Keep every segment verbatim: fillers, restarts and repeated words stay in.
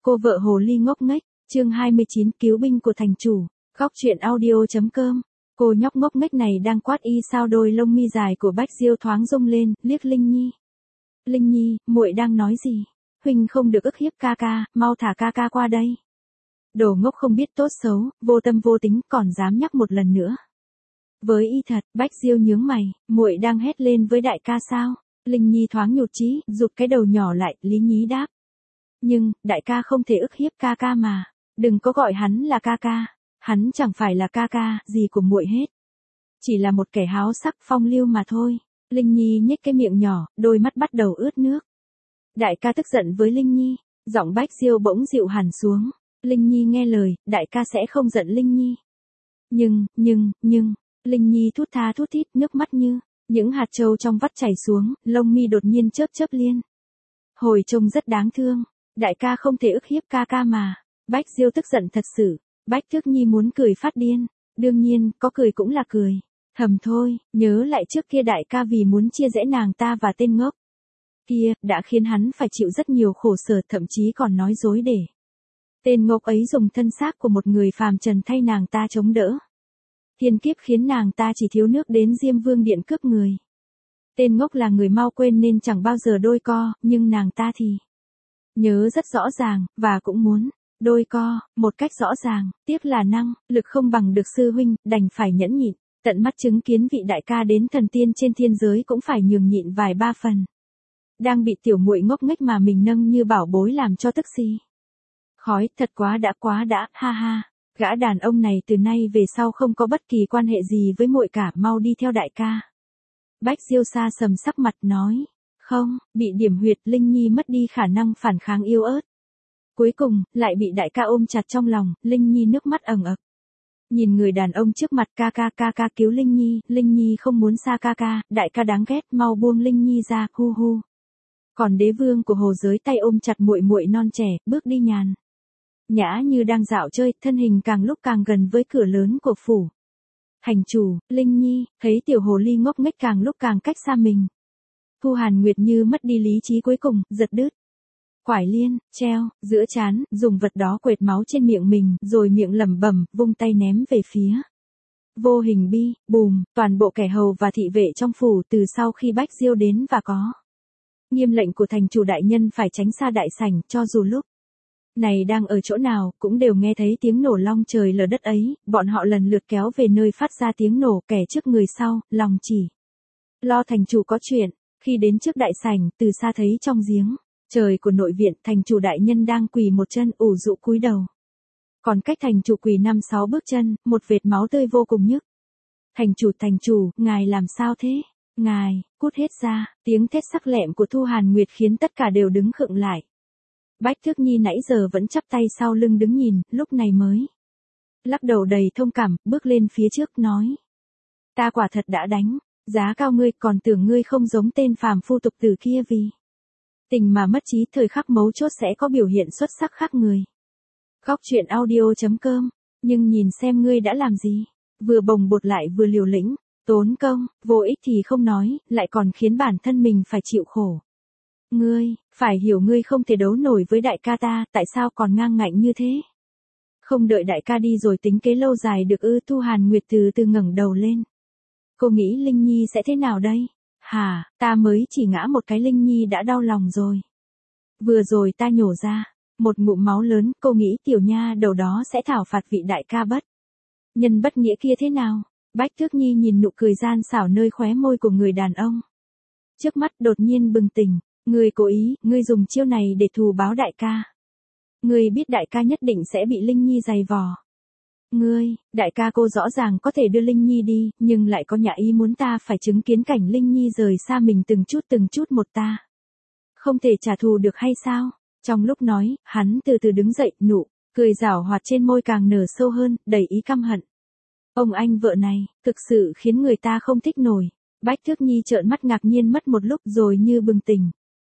Cô vợ hồ ly ngốc nghếch, chương hai mươi chín cứu binh của thành chủ, góc truyện audio.com. Cô nhóc ngốc nghếch này đang quát y sao đôi lông mi dài của Bách Diêu thoáng rung lên, liếc Linh Nhi. Linh Nhi, muội đang nói gì? Huynh không được ức hiếp ca ca, mau thả ca ca qua đây. Đồ ngốc không biết tốt xấu, vô tâm vô tính, còn dám nhắc một lần nữa. Với y thật, Bách Diêu nhướng mày, muội đang hét lên với đại ca sao? Linh Nhi thoáng nhụt chí, rụt cái đầu nhỏ lại, lý nhí đáp. Nhưng, đại ca không thể ức hiếp ca ca mà, đừng có gọi hắn là ca ca, hắn chẳng phải là ca ca gì của muội hết. Chỉ là một kẻ háo sắc phong lưu mà thôi. Linh Nhi nhếch cái miệng nhỏ, đôi mắt bắt đầu ướt nước. Đại ca tức giận với Linh Nhi, giọng Bách Diêu bỗng dịu hẳn xuống. Linh Nhi nghe lời, đại ca sẽ không giận Linh Nhi. Nhưng, nhưng, nhưng, Linh Nhi thút tha thút thít, nước mắt như những hạt trâu trong vắt chảy xuống, lông mi đột nhiên chớp chớp liên. Hồi trông rất đáng thương, đại ca không thể ức hiếp ca ca mà. Bách Diêu tức giận thật sự, Bách Thước Nhi muốn cười phát điên, đương nhiên, có cười cũng là cười. Thầm thôi, nhớ lại trước kia đại ca vì muốn chia rẽ nàng ta và tên ngốc kia, đã khiến hắn phải chịu rất nhiều khổ sở, thậm chí còn nói dối để tên ngốc ấy dùng thân xác của một người phàm trần thay nàng ta chống đỡ. Thiên kiếp khiến nàng ta chỉ thiếu nước đến Diêm Vương điện cướp người. Tên ngốc là người mau quên nên chẳng bao giờ đôi co, nhưng nàng ta thì nhớ rất rõ ràng, và cũng muốn đôi co, một cách rõ ràng, tiếc là năng, lực không bằng được sư huynh, đành phải nhẫn nhịn, tận mắt chứng kiến vị đại ca đến thần tiên trên thiên giới cũng phải nhường nhịn vài ba phần. Đang bị tiểu muội ngốc nghếch mà mình nâng như bảo bối làm cho tức xì. Khói, thật quá đã quá đã, ha ha, gã đàn ông này từ nay về sau không có bất kỳ quan hệ gì với muội cả, mau đi theo đại ca. Bách Diêu xa sầm sắc mặt nói, không, bị điểm huyệt, Linh Nhi mất đi khả năng phản kháng yếu ớt. Cuối cùng, lại bị đại ca ôm chặt trong lòng, Linh Nhi nước mắt ẩn ực. Nhìn người đàn ông trước mặt, ca ca ca ca cứu Linh Nhi, Linh Nhi không muốn xa ca ca, đại ca đáng ghét, mau buông Linh Nhi ra, hu hu. Còn đế vương của hồ giới tay ôm chặt muội muội non trẻ, bước đi nhàn nhã như đang dạo chơi, thân hình càng lúc càng gần với cửa lớn của phủ thành chủ. Linh Nhi thấy tiểu hồ ly ngốc nghếch càng lúc càng cách xa mình. Thu Hàn Nguyệt như mất đi lý trí cuối cùng, giật đứt quải liên treo giữa trán, dùng vật đó quệt máu trên miệng mình, rồi miệng lẩm bẩm, vung tay ném về phía vô hình bi. Bùm, toàn bộ kẻ hầu và thị vệ trong phủ từ sau khi Bách Diêu đến và có nghiêm lệnh của thành chủ đại nhân phải tránh xa đại sảnh, cho dù lúc này đang ở chỗ nào, cũng đều nghe thấy tiếng nổ long trời lở đất ấy. Bọn họ lần lượt kéo về nơi phát ra tiếng nổ, kẻ trước người sau, lòng chỉ lo thành chủ có chuyện. Khi đến trước đại sảnh, từ xa thấy trong giếng trời của nội viện, thành chủ đại nhân đang quỳ một chân ủ rũ cúi đầu. Còn cách thành chủ quỳ năm sáu bước chân, một vệt máu tươi vô cùng nhức. Thành chủ, thành chủ, ngài làm sao thế? Ngài, cút hết ra. Tiếng thét sắc lẹm của Thu Hàn Nguyệt khiến tất cả đều đứng khựng lại. Bách Thước Nhi nãy giờ vẫn chắp tay sau lưng đứng nhìn, lúc này mới lắc đầu đầy thông cảm, bước lên phía trước nói. Ta quả thật đã đánh giá cao ngươi, còn tưởng ngươi không giống tên phàm phu tục tử kia vì tình mà mất trí, thời khắc mấu chốt sẽ có biểu hiện xuất sắc khác người. Góc truyện audio.com. Nhưng nhìn xem ngươi đã làm gì, vừa bồng bột lại vừa liều lĩnh, tốn công, vô ích thì không nói, lại còn khiến bản thân mình phải chịu khổ. Ngươi, phải hiểu ngươi không thể đấu nổi với đại ca ta, tại sao còn ngang ngạnh như thế? Không đợi đại ca đi rồi tính kế lâu dài được ư? Thu Hàn Nguyệt từ từ ngẩng đầu lên. Cô nghĩ Linh Nhi sẽ thế nào đây? Hả, ta mới chỉ ngã một cái Linh Nhi đã đau lòng rồi. Vừa rồi ta nhổ ra một ngụm máu lớn, cô nghĩ tiểu nha đầu đó sẽ thảo phạt vị đại ca bất nhân bất nghĩa kia thế nào? Bách Thước Nhi nhìn nụ cười gian xảo nơi khóe môi của người đàn ông trước mắt, đột nhiên bừng tỉnh. Ngươi cố ý, ngươi dùng chiêu này để thù báo đại ca. Ngươi biết đại ca nhất định sẽ bị Linh Nhi giày vò. Ngươi, đại ca cô rõ ràng có thể đưa Linh Nhi đi, nhưng lại có nhã ý muốn ta phải chứng kiến cảnh Linh Nhi rời xa mình từng chút từng chút một, ta không thể trả thù được hay sao? Trong lúc nói, hắn từ từ đứng dậy, nụ cười giảo hoạt trên môi càng nở sâu hơn, đầy ý căm hận. Ông anh vợ này, thực sự khiến người ta không thích nổi. Bách Thước Nhi trợn mắt ngạc nhiên mất một lúc rồi như bừng tỉnh.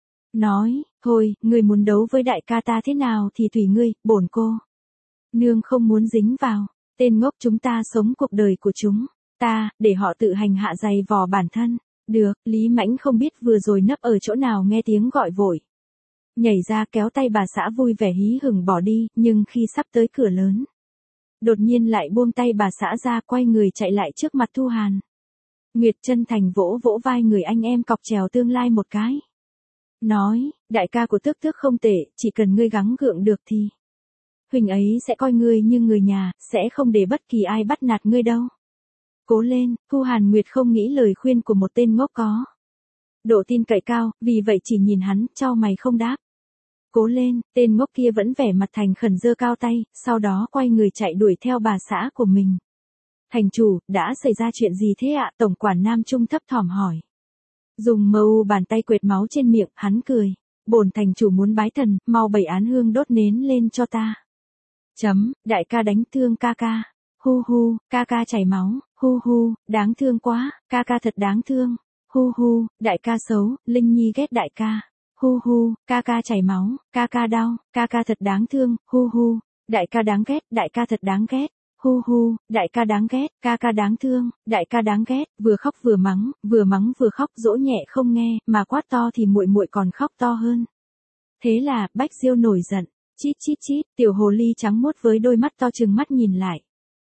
Nói, thôi, ngươi muốn đấu với đại ca ta thế nào thì tùy ngươi, bổn cô nương không muốn dính vào. Tên ngốc chúng ta sống cuộc đời của chúng ta, để họ tự hành hạ giày vò bản thân. Được, Lý Mãnh không biết vừa rồi nấp ở chỗ nào nghe tiếng gọi vội Nhảy ra kéo tay bà xã vui vẻ hí hửng bỏ đi, nhưng khi sắp tới cửa lớn, đột nhiên lại buông tay bà xã ra, quay người chạy lại trước mặt Thu Hàn. Nguyệt chân thành vỗ vỗ vai người anh em cọc chèo tương lai một cái. Nói, đại ca của Tước Tước không tệ, chỉ cần ngươi gắng gượng được thì huynh ấy sẽ coi ngươi như người nhà, sẽ không để bất kỳ ai bắt nạt ngươi đâu. Cố lên, Thu Hàn Nguyệt không nghĩ lời khuyên của một tên ngốc có độ tin cậy cao, vì vậy chỉ nhìn hắn, chau mày không đáp. Cố lên, tên ngốc kia vẫn vẻ mặt thành khẩn giơ cao tay, sau đó quay người chạy đuổi theo bà xã của mình. Thành chủ, đã xảy ra chuyện gì thế ạ? Tổng quản Nam Trung thấp thỏm hỏi. Dùng mờ u bàn tay quệt máu trên miệng, hắn cười. Bổn thành chủ muốn bái thần, mau bày án hương đốt nến lên cho ta. Chấm, đại ca đánh thương ca ca. Hu hu, ca ca chảy máu. Hu hu, đáng thương quá, ca ca thật đáng thương. Hu hu, đại ca xấu, Linh Nhi ghét đại ca. Hu hu, ca ca chảy máu, ca ca đau, ca ca thật đáng thương. Hu hu, đại ca đáng ghét, đại ca thật đáng ghét. Hu hu, đại ca đáng ghét, ca ca đáng thương, đại ca đáng ghét, vừa khóc vừa mắng, vừa mắng vừa khóc, dỗ nhẹ không nghe, mà quát to thì muội muội còn khóc to hơn. Thế là, Bách Diêu nổi giận, chít chít chít, tiểu hồ ly trắng muốt với đôi mắt to trừng mắt nhìn lại.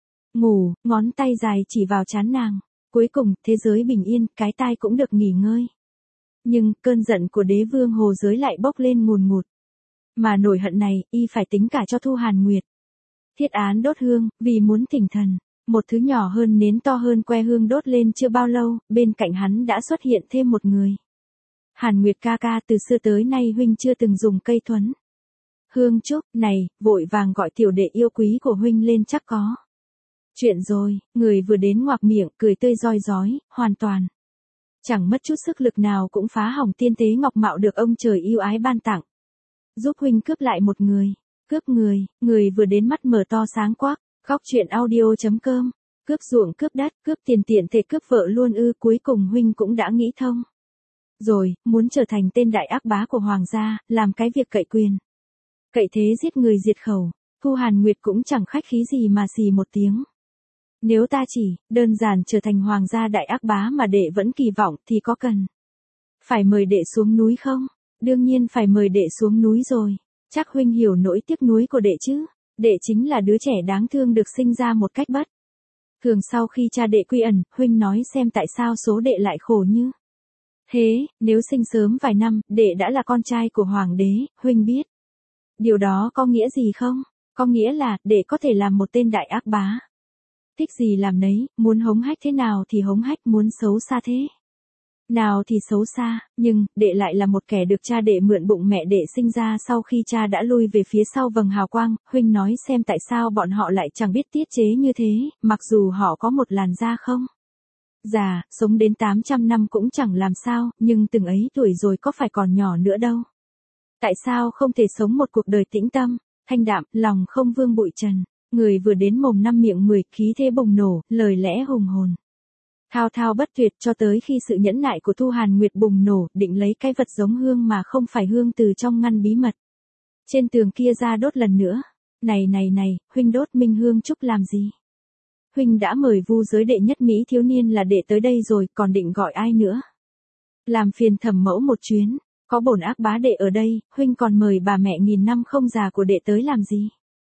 Ngủ, ngón tay dài chỉ vào trán nàng, cuối cùng, thế giới bình yên, cái tai cũng được nghỉ ngơi. Nhưng, cơn giận của đế vương hồ giới lại bốc lên ngùn ngụt. Mà nổi hận này, y phải tính cả cho Thu Hàn Nguyệt. Thiết án đốt hương, vì muốn thỉnh thần, một thứ nhỏ hơn nến to hơn que hương đốt lên chưa bao lâu, bên cạnh hắn đã xuất hiện thêm một người. Hàn Nguyệt ca ca, từ xưa tới nay huynh chưa từng dùng cây thuấn hương trúc, này, vội vàng gọi tiểu đệ yêu quý của huynh lên chắc có chuyện rồi. Người vừa đến ngoạc miệng, cười tươi roi rói, hoàn toàn chẳng mất chút sức lực nào cũng phá hỏng tiên tế ngọc mạo được ông trời yêu ái ban tặng. Giúp huynh cướp lại một người. Cướp người, người vừa đến mắt mở to sáng quắc, góc chuyện audio chấm com, cướp ruộng cướp đất, cướp tiền tiện thể cướp vợ luôn ư? Cuối cùng huynh cũng đã nghĩ thông. Rồi, muốn trở thành tên đại ác bá của hoàng gia, làm cái việc cậy quyền. Cậy thế giết người diệt khẩu, Thu Hàn Nguyệt cũng chẳng khách khí gì mà xì một tiếng. Nếu ta chỉ, đơn giản trở thành hoàng gia đại ác bá mà đệ vẫn kỳ vọng thì có cần phải mời đệ xuống núi không? Đương nhiên phải mời đệ xuống núi rồi. Chắc huynh hiểu nỗi tiếc nuối của đệ chứ. Đệ chính là đứa trẻ đáng thương được sinh ra một cách bất thường sau khi cha đệ quy ẩn. Huynh nói xem tại sao số đệ lại khổ như thế. Nếu sinh sớm vài năm, đệ đã là con trai của hoàng đế. Huynh biết điều đó có nghĩa gì không? Có nghĩa là, đệ có thể làm một tên đại ác bá. Thích gì làm nấy, muốn hống hách thế nào thì hống hách, muốn xấu xa thế nào thì xấu xa, nhưng, đệ lại là một kẻ được cha đệ mượn bụng mẹ đệ sinh ra sau khi cha đã lui về phía sau vầng hào quang. Huynh nói xem tại sao bọn họ lại chẳng biết tiết chế như thế, mặc dù họ có một làn da không già, sống đến tám trăm năm cũng chẳng làm sao, nhưng từng ấy tuổi rồi có phải còn nhỏ nữa đâu. Tại sao không thể sống một cuộc đời tĩnh tâm, thanh đạm, lòng không vương bụi trần? Người vừa đến mồm năm miệng mười, khí thế bùng nổ, lời lẽ hùng hồn thao thao bất tuyệt, cho tới khi sự nhẫn nại của Thu Hàn Nguyệt bùng nổ, định lấy cái vật giống hương mà không phải hương từ trong ngăn bí mật trên tường kia ra đốt lần nữa. Này này này, huynh đốt minh hương trúc làm gì? Huynh đã mời vu giới đệ nhất Mỹ thiếu niên là đệ tới đây rồi, còn định gọi ai nữa? Làm phiền thẩm mẫu một chuyến, có bổn ác bá đệ ở đây, huynh còn mời bà mẹ nghìn năm không già của đệ tới làm gì?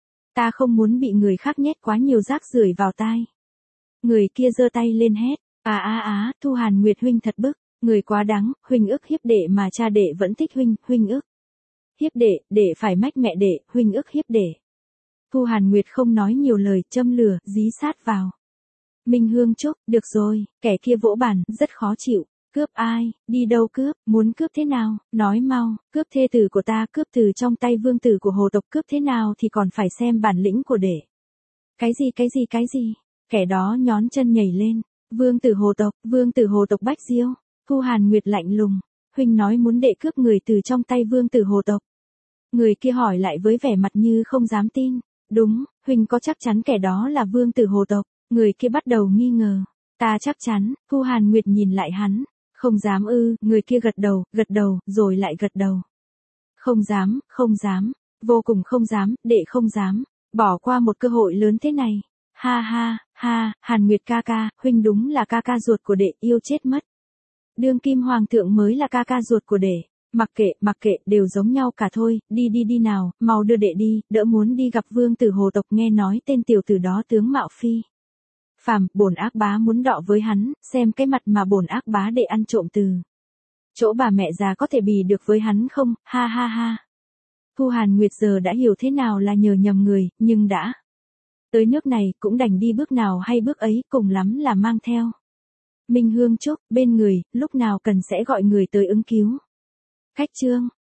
Ta không muốn bị người khác nhét quá nhiều rác rưởi vào tai. Người kia giơ tay lên hét. À á á, Thu Hàn Nguyệt huynh thật bức, người quá đáng, huynh ức hiếp đệ mà cha đệ vẫn thích huynh, huynh ức hiếp đệ, đệ phải mách mẹ đệ, huynh ức hiếp đệ. Thu Hàn Nguyệt không nói nhiều lời, châm lửa, dí sát vào. Minh hương trúc, được rồi, kẻ kia vỗ bàn, rất khó chịu. Cướp ai, đi đâu cướp, muốn cướp thế nào, nói mau, cướp thê tử của ta, cướp từ trong tay vương tử của hồ tộc, cướp thế nào thì còn phải xem bản lĩnh của đệ. Cái gì cái gì cái gì, kẻ đó nhón chân nhảy lên. Vương tử hồ tộc, vương tử hồ tộc Bách Diêu. Thu Hàn Nguyệt lạnh lùng, huynh nói muốn đệ cướp người từ trong tay vương tử hồ tộc. Người kia hỏi lại với vẻ mặt như không dám tin. Đúng, huynh có chắc chắn kẻ đó là vương tử hồ tộc? Người kia bắt đầu nghi ngờ. Ta chắc chắn. Thu Hàn Nguyệt nhìn lại hắn. Không dám ư? Người kia gật đầu, gật đầu, rồi lại gật đầu. Không dám, không dám, vô cùng không dám, đệ không dám, bỏ qua một cơ hội lớn thế này. Ha ha, ha, Hàn Nguyệt ca ca, huynh đúng là ca ca ruột của đệ, yêu chết mất. Đương kim hoàng thượng mới là ca ca ruột của đệ. Mặc kệ, mặc kệ, đều giống nhau cả thôi, đi đi đi nào, mau đưa đệ đi, đỡ muốn đi gặp vương tử hồ tộc, nghe nói tên tiểu tử đó tướng mạo phi phàm, bổn ác bá muốn đọ với hắn, xem cái mặt mà bổn ác bá đệ ăn trộm từ chỗ bà mẹ già có thể bì được với hắn không, ha ha ha. Thu Hàn Nguyệt giờ đã hiểu thế nào là nhờ nhầm người, nhưng đã tới nước này cũng đành đi bước nào hay bước ấy, cùng lắm là mang theo Minh Hương Trúc bên người, lúc nào cần sẽ gọi người tới ứng cứu. Khách trương